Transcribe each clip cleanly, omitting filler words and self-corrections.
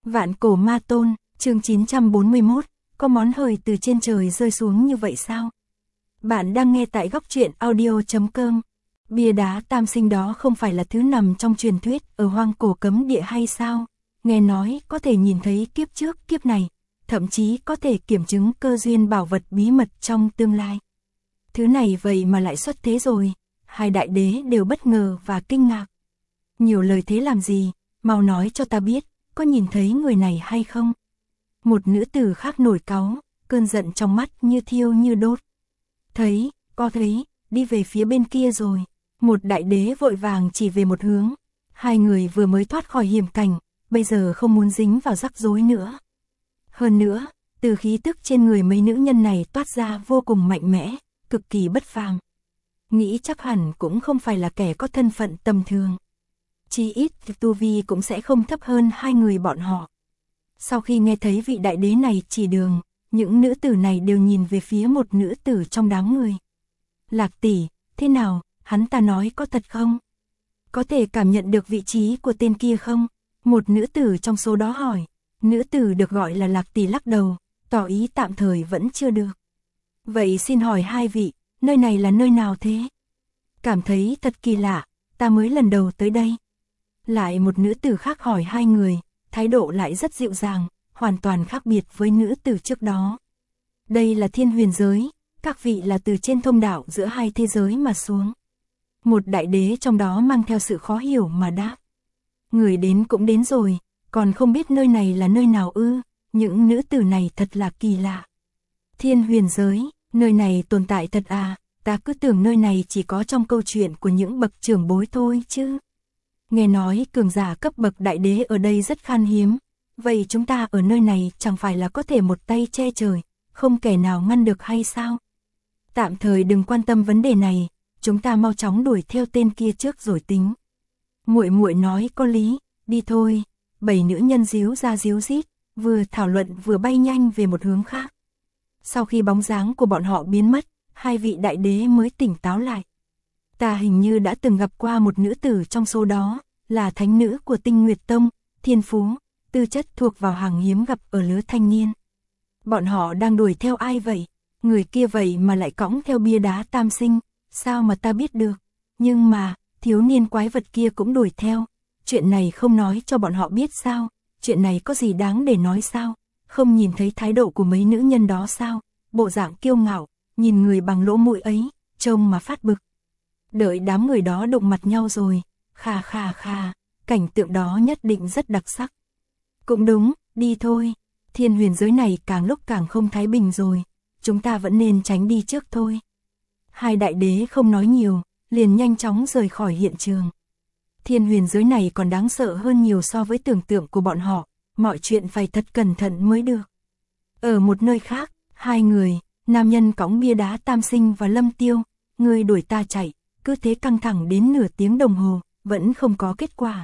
Vạn cổ ma tôn, chương 941, có món hời từ trên trời rơi xuống như vậy sao? Bạn đang nghe tại góc truyện audio.com. Bia đá tam sinh đó không phải là thứ nằm trong truyền thuyết ở hoang cổ cấm địa hay sao? Nghe nói có thể nhìn thấy kiếp trước kiếp này, thậm chí có thể kiểm chứng cơ duyên bảo vật bí mật trong tương lai. Thứ này vậy mà lại xuất thế rồi, hai đại đế đều bất ngờ và kinh ngạc. Nhiều lời thế làm gì, mau nói cho ta biết, có nhìn thấy người này hay không? Một nữ tử khác nổi cáu, cơn giận trong mắt như thiêu như đốt. Thấy, có thấy, đi về phía bên kia rồi. Một đại đế vội vàng chỉ về một hướng. Hai người vừa mới thoát khỏi hiểm cảnh, bây giờ không muốn dính vào rắc rối nữa. Hơn nữa, từ khí tức trên người mấy nữ nhân này toát ra vô cùng mạnh mẽ, cực kỳ bất phàm. Nghĩ chắc hẳn cũng không phải là kẻ có thân phận tầm thường. Chí ít tu vi cũng sẽ không thấp hơn hai người bọn họ. Sau khi nghe thấy vị đại đế này chỉ đường, những nữ tử này đều nhìn về phía một nữ tử trong đám người. Lạc tỷ, thế nào, hắn ta nói có thật không? Có thể cảm nhận được vị trí của tên kia không? Một nữ tử trong số đó hỏi. Nữ tử được gọi là Lạc tỷ lắc đầu, tỏ ý tạm thời vẫn chưa được. Vậy xin hỏi hai vị, nơi này là nơi nào thế? Cảm thấy thật kỳ lạ, ta mới lần đầu tới đây. Lại một nữ tử khác hỏi hai người, thái độ lại rất dịu dàng, hoàn toàn khác biệt với nữ tử trước đó. Đây là thiên huyền giới, các vị là từ trên thông đạo giữa hai thế giới mà xuống. Một đại đế trong đó mang theo sự khó hiểu mà đáp. Người đến cũng đến rồi, còn không biết nơi này là nơi nào ư? Những nữ tử này thật là kỳ lạ. Thiên huyền giới, nơi này tồn tại thật à? Ta cứ tưởng nơi này chỉ có trong câu chuyện của những bậc trưởng bối thôi chứ. Nghe nói cường giả cấp bậc đại đế ở đây rất khan hiếm. Vậy chúng ta ở nơi này chẳng phải là có thể một tay che trời, không kẻ nào ngăn được hay sao? Tạm thời đừng quan tâm vấn đề này, chúng ta mau chóng đuổi theo tên kia trước rồi tính. Muội muội nói có lý, đi thôi. Bảy nữ nhân díu ra díu dít, vừa thảo luận vừa bay nhanh về một hướng khác. Sau khi bóng dáng của bọn họ biến mất, hai vị đại đế mới tỉnh táo lại. Ta hình như đã từng gặp qua một nữ tử trong số đó, là thánh nữ của Tinh Nguyệt Tông, thiên phú, tư chất thuộc vào hàng hiếm gặp ở lứa thanh niên. Bọn họ đang đuổi theo ai vậy? Người kia vậy mà lại cõng theo bia đá tam sinh, sao mà ta biết được? Nhưng mà, thiếu niên quái vật kia cũng đuổi theo. Chuyện này không nói cho bọn họ biết sao? Chuyện này có gì đáng để nói sao? Không nhìn thấy thái độ của mấy nữ nhân đó sao? Bộ dạng kiêu ngạo, nhìn người bằng lỗ mũi ấy, trông mà phát bực. Đợi đám người đó đụng mặt nhau rồi, kha kha kha, cảnh tượng đó nhất định rất đặc sắc. Cũng đúng, đi thôi, thiên huyền giới này càng lúc càng không thái bình rồi, chúng ta vẫn nên tránh đi trước thôi. Hai đại đế không nói nhiều, liền nhanh chóng rời khỏi hiện trường. Thiên huyền giới này còn đáng sợ hơn nhiều so với tưởng tượng của bọn họ, mọi chuyện phải thật cẩn thận mới được. Ở một nơi khác, hai người, nam nhân cõng bia đá tam sinh và Lâm Tiêu, người đuổi ta chạy, cứ thế căng thẳng đến nửa tiếng đồng hồ, vẫn không có kết quả.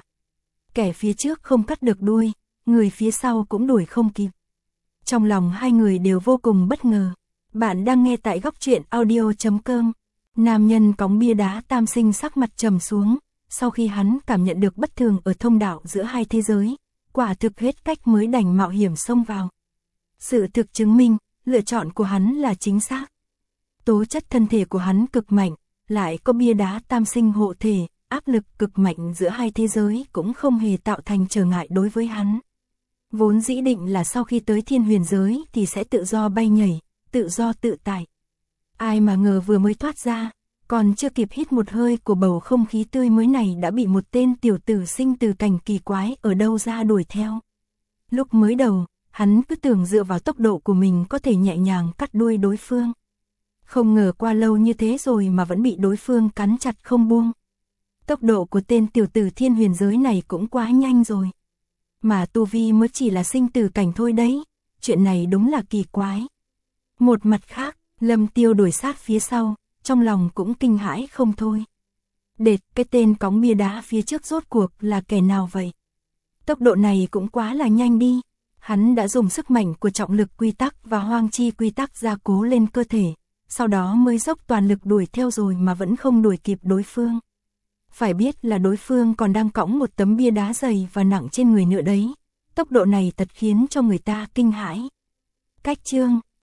Kẻ phía trước không cắt được đuôi, người phía sau cũng đuổi không kịp. Trong lòng hai người đều vô cùng bất ngờ. Bạn đang nghe tại góc truyện audio.com. Nam nhân cõng bia đá tam sinh sắc mặt trầm xuống, sau khi hắn cảm nhận được bất thường ở thông đạo giữa hai thế giới, quả thực hết cách mới đành mạo hiểm xông vào. Sự thực chứng minh, lựa chọn của hắn là chính xác. Tố chất thân thể của hắn cực mạnh, lại có bia đá tam sinh hộ thể, áp lực cực mạnh giữa hai thế giới cũng không hề tạo thành trở ngại đối với hắn. Vốn dĩ định là sau khi tới thiên huyền giới thì sẽ tự do bay nhảy, tự do tự tại. Ai mà ngờ vừa mới thoát ra, còn chưa kịp hít một hơi của bầu không khí tươi mới này đã bị một tên tiểu tử sinh từ cảnh kỳ quái ở đâu ra đuổi theo. Lúc mới đầu, hắn cứ tưởng dựa vào tốc độ của mình có thể nhẹ nhàng cắt đuôi đối phương. Không ngờ qua lâu như thế rồi mà vẫn bị đối phương cắn chặt không buông. Tốc độ của tên tiểu tử thiên huyền giới này cũng quá nhanh rồi. Mà tu vi mới chỉ là sinh tử cảnh thôi đấy, chuyện này đúng là kỳ quái. Một mặt khác, Lâm Tiêu đuổi sát phía sau, trong lòng cũng kinh hãi không thôi. Đệt, cái tên cõng bia đá phía trước rốt cuộc là kẻ nào vậy? Tốc độ này cũng quá là nhanh đi. Hắn đã dùng sức mạnh của trọng lực quy tắc và hoang chi quy tắc gia cố lên cơ thể, sau đó mới dốc toàn lực đuổi theo rồi mà vẫn không đuổi kịp đối phương. Phải biết là đối phương còn đang cõng một tấm bia đá dày và nặng trên người nữa đấy, Tốc độ này thật khiến cho người ta kinh hãi. Cách chương